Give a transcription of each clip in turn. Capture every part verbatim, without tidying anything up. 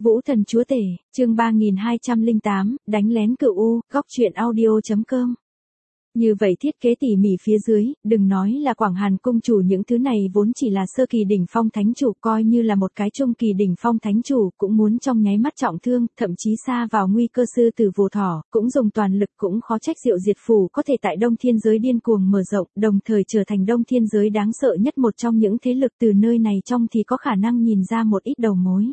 Vũ thần chúa tể, chương ba nghìn hai trăm lẻ tám, đánh lén cửu u, góc truyện audio.com. Như vậy thiết kế tỉ mỉ phía dưới, đừng nói là Quảng Hàn cung chủ, những thứ này vốn chỉ là sơ kỳ đỉnh phong thánh chủ, coi như là một cái trung kỳ đỉnh phong thánh chủ cũng muốn trong nháy mắt trọng thương, thậm chí xa vào nguy cơ. Sư tử vô thỏ, cũng dùng toàn lực, cũng khó trách Diệu Diệt Phủ có thể tại Đông Thiên giới điên cuồng mở rộng, đồng thời trở thành Đông Thiên giới đáng sợ nhất một trong những thế lực. Từ nơi này trong thì có khả năng nhìn ra một ít đầu mối.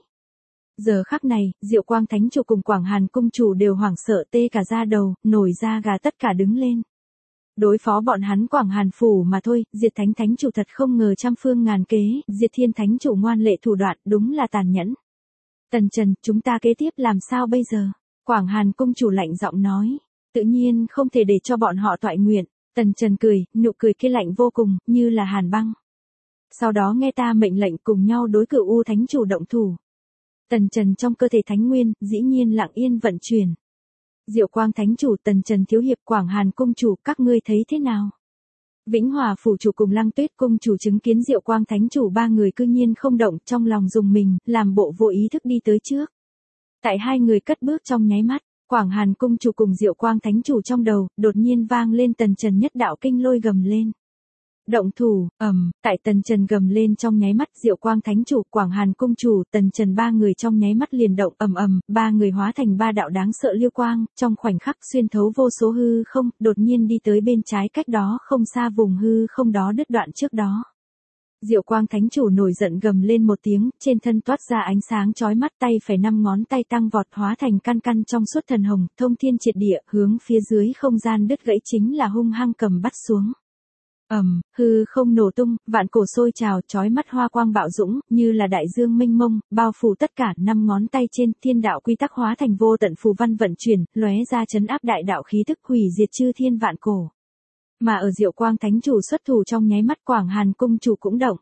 Giờ khắc này, Diệu Quang thánh chủ cùng Quảng Hàn cung chủ đều hoảng sợ tê cả da đầu, nổi da gà tất cả đứng lên. Đối phó bọn hắn Quảng Hàn phủ mà thôi, Diệt Thánh thánh chủ thật không ngờ trăm phương ngàn kế, Diệt Thiên thánh chủ ngoan lệ thủ đoạn, đúng là tàn nhẫn. Tần Trần, chúng ta kế tiếp làm sao bây giờ? Quảng Hàn cung chủ lạnh giọng nói, tự nhiên không thể để cho bọn họ toại nguyện. Tần Trần cười, nụ cười kia lạnh vô cùng, như là hàn băng. Sau đó nghe ta mệnh lệnh, cùng nhau đối cửu u thánh chủ động thủ. Tần Trần trong cơ thể thánh nguyên, dĩ nhiên lặng yên vận chuyển. Diệu Quang thánh chủ, Tần Trần thiếu hiệp, Quảng Hàn cung chủ, các ngươi thấy thế nào? Vĩnh Hòa phủ chủ cùng Lăng Tuyết cung chủ chứng kiến Diệu Quang thánh chủ ba người cư nhiên không động, trong lòng dùng mình, làm bộ vô ý thức đi tới trước. Tại hai người cất bước trong nháy mắt, Quảng Hàn cung chủ cùng Diệu Quang thánh chủ trong đầu, đột nhiên vang lên Tần Trần nhất đạo kinh lôi gầm lên. Động thủ, ầm, tại Tần Trần gầm lên trong nháy mắt, Diệu Quang thánh chủ, Quảng Hàn cung chủ, Tần Trần ba người trong nháy mắt liền động, ầm ầm, ba người hóa thành ba đạo đáng sợ liêu quang, trong khoảnh khắc xuyên thấu vô số hư không, đột nhiên đi tới bên trái cách đó không xa vùng hư không đó đứt đoạn trước đó. Diệu Quang thánh chủ nổi giận gầm lên một tiếng, trên thân toát ra ánh sáng chói mắt, tay phải năm ngón tay tăng vọt hóa thành căn căn trong suốt thần hồng, thông thiên triệt địa, hướng phía dưới không gian đứt gãy chính là hung hăng cầm bắt xuống. Ầm, um, hư không nổ tung, vạn cổ sôi trào, chói mắt hoa quang bạo dũng, như là đại dương mênh mông, bao phủ tất cả. Năm ngón tay trên, thiên đạo quy tắc hóa thành vô tận phù văn vận chuyển, lóe ra chấn áp đại đạo khí tức, hủy diệt chư thiên vạn cổ. Mà ở Diệu Quang thánh chủ xuất thủ trong nháy mắt, Quảng Hàn cung chủ cũng động.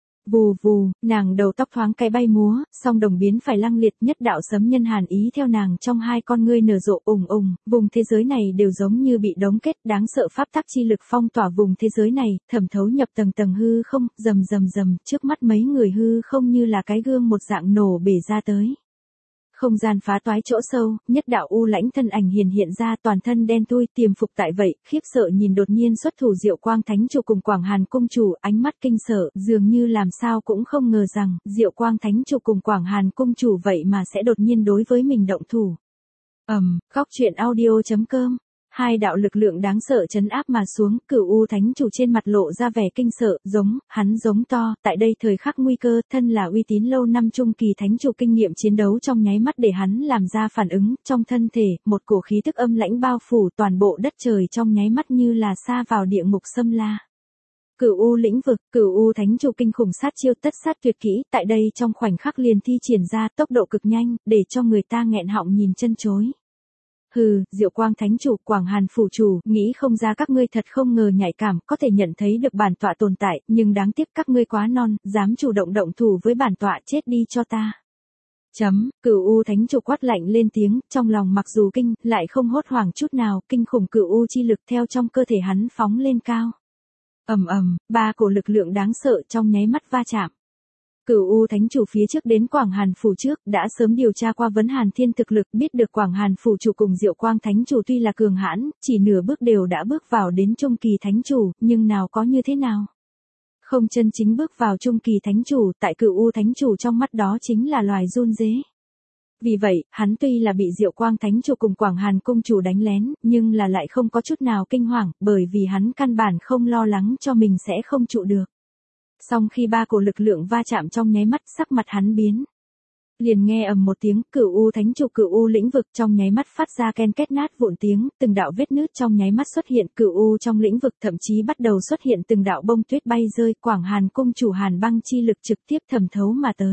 Vù vù, nàng đầu tóc thoáng cái bay múa, song đồng biến phải lăng liệt, nhất đạo sấm nhân hàn ý theo nàng trong hai con ngươi nở rộ ùng ùng, vùng thế giới này đều giống như bị đóng kết, đáng sợ pháp tắc chi lực phong tỏa vùng thế giới này, thẩm thấu nhập tầng tầng hư không, rầm rầm rầm, trước mắt mấy người hư không như là cái gương một dạng nổ bể ra tới. Không gian phá toái chỗ sâu, nhất đạo u lãnh thân ảnh hiển hiện ra, toàn thân đen thui, tiềm phục tại vậy, khiếp sợ nhìn đột nhiên xuất thủ Diệu Quang thánh chủ cùng Quảng Hàn cung chủ, ánh mắt kinh sợ, dường như làm sao cũng không ngờ rằng, Diệu Quang thánh chủ cùng Quảng Hàn cung chủ vậy mà sẽ đột nhiên đối với mình động thủ. Ầm, um, góc truyện audio.com. Hai đạo lực lượng đáng sợ chấn áp mà xuống, cửu u thánh chủ trên mặt lộ ra vẻ kinh sợ, giống, hắn giống to, tại đây thời khắc nguy cơ, thân là uy tín lâu năm trung kỳ thánh chủ kinh nghiệm chiến đấu trong nháy mắt để hắn làm ra phản ứng, trong thân thể, một cổ khí tức âm lãnh bao phủ toàn bộ đất trời trong nháy mắt như là sa vào địa ngục xâm la. Cửu u lĩnh vực, cửu u thánh chủ kinh khủng sát chiêu tất sát tuyệt kỹ, tại đây trong khoảnh khắc liền thi triển ra, tốc độ cực nhanh, để cho người ta nghẹn họng nhìn chân chối. Hừ, Diệu Quang thánh chủ, Quảng Hàn phủ chủ, nghĩ không ra các ngươi thật không ngờ nhạy cảm, có thể nhận thấy được bản tọa tồn tại, nhưng đáng tiếc các ngươi quá non, dám chủ động động thủ với bản tọa, chết đi cho ta. Chấm, cửu u thánh chủ quát lạnh lên tiếng, trong lòng mặc dù kinh, lại không hốt hoảng chút nào, kinh khủng cửu u chi lực theo trong cơ thể hắn phóng lên cao. Ầm ầm, ba cổ lực lượng đáng sợ trong nháy mắt va chạm. Cửu u thánh chủ phía trước đến Quảng Hàn phủ trước, đã sớm điều tra qua vấn Hàn Thiên thực lực, biết được Quảng Hàn phủ chủ cùng Diệu Quang thánh chủ tuy là cường hãn, chỉ nửa bước đều đã bước vào đến trung kỳ thánh chủ, nhưng nào có như thế nào. Không chân chính bước vào trung kỳ thánh chủ, tại cửu u thánh chủ trong mắt đó chính là loài run rế. Vì vậy, hắn tuy là bị Diệu Quang thánh chủ cùng Quảng Hàn cung chủ đánh lén, nhưng là lại không có chút nào kinh hoàng, bởi vì hắn căn bản không lo lắng cho mình sẽ không trụ được. Song khi ba cổ lực lượng va chạm trong nháy mắt, sắc mặt hắn biến. Liền nghe ầm một tiếng, cửu u thánh chủ cửu u lĩnh vực trong nháy mắt phát ra ken két nát vụn tiếng, từng đạo vết nứt trong nháy mắt xuất hiện, cửu u trong lĩnh vực thậm chí bắt đầu xuất hiện từng đạo bông tuyết bay rơi, Quảng Hàn cung chủ Hàn băng chi lực trực tiếp thẩm thấu mà tới.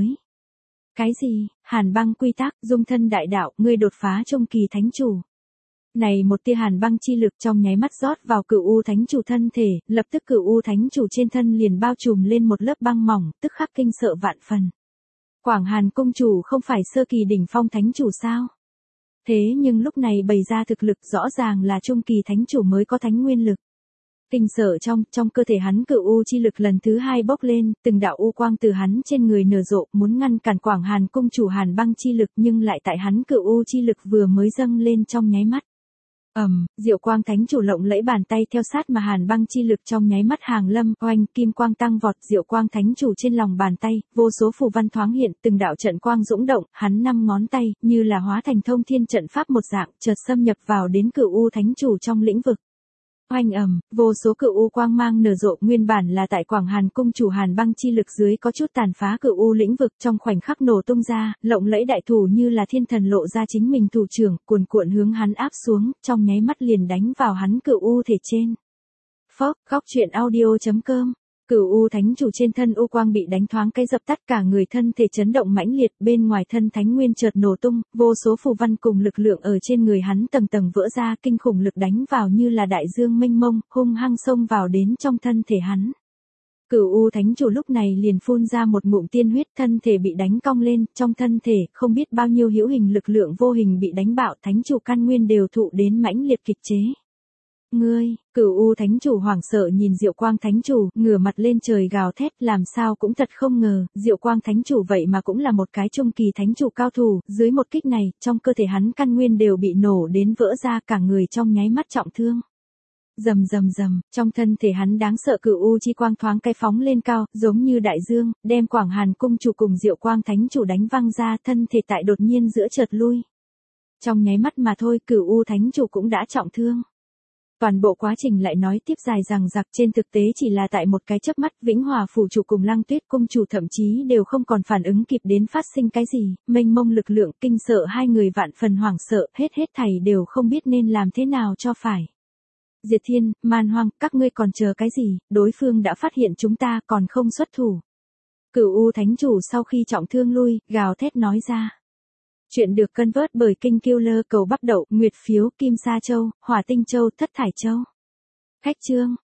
Cái gì? Hàn băng quy tắc, dung thân đại đạo, ngươi đột phá trung kỳ thánh chủ. Này một tia hàn băng chi lực trong nháy mắt rót vào cửu u thánh chủ thân thể, lập tức cửu u thánh chủ trên thân liền bao trùm lên một lớp băng mỏng, tức khắc kinh sợ vạn phần. Quảng Hàn cung chủ không phải sơ kỳ đỉnh phong thánh chủ sao? Thế nhưng lúc này bày ra thực lực rõ ràng là trung kỳ thánh chủ mới có thánh nguyên lực. Kinh sợ trong, trong cơ thể hắn cửu u chi lực lần thứ hai bốc lên, từng đạo u quang từ hắn trên người nở rộ, muốn ngăn cản Quảng Hàn cung chủ Hàn Băng chi lực, nhưng lại tại hắn cửu u chi lực vừa mới dâng lên trong nháy mắt. Ầm, um, Diệu Quang Thánh chủ lộng lẫy bàn tay theo sát mà Hàn Băng chi lực trong nháy mắt hàng lâm, oanh, kim quang tăng vọt, Diệu Quang Thánh chủ trên lòng bàn tay, vô số phù văn thoáng hiện, từng đạo trận quang dũng động, hắn năm ngón tay, như là hóa thành thông thiên trận pháp một dạng, chợt xâm nhập vào đến Cửu U Thánh chủ trong lĩnh vực. Oanh ầm, vô số cửu u quang mang nở rộ, nguyên bản là tại Quảng Hàn cung chủ Hàn Băng chi lực dưới có chút tàn phá cửu u lĩnh vực, trong khoảnh khắc nổ tung ra, lộng lẫy đại thủ như là thiên thần lộ ra chính mình thủ trưởng, cuồn cuộn hướng hắn áp xuống, trong nháy mắt liền đánh vào hắn cửu u thể trên. Phốc, góc truyện audio chấm com. Cửu U Thánh chủ trên thân u quang bị đánh thoáng cái dập tắt, cả người thân thể chấn động mãnh liệt, bên ngoài thân thánh nguyên chợt nổ tung, vô số phù văn cùng lực lượng ở trên người hắn tầng tầng vỡ ra, kinh khủng lực đánh vào như là đại dương mênh mông, hung hăng xông vào đến trong thân thể hắn. Cửu U Thánh chủ lúc này liền phun ra một ngụm tiên huyết, thân thể bị đánh cong lên, trong thân thể không biết bao nhiêu hữu hình lực lượng vô hình bị đánh bạo, thánh chủ căn nguyên đều thụ đến mãnh liệt kịch chế. Ngươi, Cửu U Thánh chủ hoảng sợ nhìn Diệu Quang Thánh chủ, ngửa mặt lên trời gào thét, làm sao cũng thật không ngờ, Diệu Quang Thánh chủ vậy mà cũng là một cái trung kỳ thánh chủ cao thủ, dưới một kích này, trong cơ thể hắn căn nguyên đều bị nổ đến vỡ ra, cả người trong nháy mắt trọng thương. Rầm rầm rầm, trong thân thể hắn đáng sợ cửu u chi quang thoáng cái phóng lên cao, giống như đại dương, đem Quảng Hàn cung chủ cùng Diệu Quang Thánh chủ đánh văng ra, thân thể tại đột nhiên giữa chợt lui. Trong nháy mắt mà thôi, Cửu U Thánh chủ cũng đã trọng thương. Toàn bộ quá trình lại nói tiếp dài dằng dặc, trên thực tế chỉ là tại một cái chớp mắt, Vĩnh Hòa phủ chủ cùng Lăng Tuyết cung chủ thậm chí đều không còn phản ứng kịp đến phát sinh cái gì, mênh mông lực lượng kinh sợ hai người vạn phần hoảng sợ, hết hết thảy đều không biết nên làm thế nào cho phải. Diệt Thiên, Man Hoang, các ngươi còn chờ cái gì, đối phương đã phát hiện chúng ta còn không xuất thủ. Cửu U Thánh chủ sau khi trọng thương lui, gào thét nói ra. Chuyện được cân vớt bởi Kinh Killer cầu bắp đậu, Nguyệt phiếu, Kim Sa Châu, Hỏa Tinh Châu, Thất Thải Châu. Khách chương.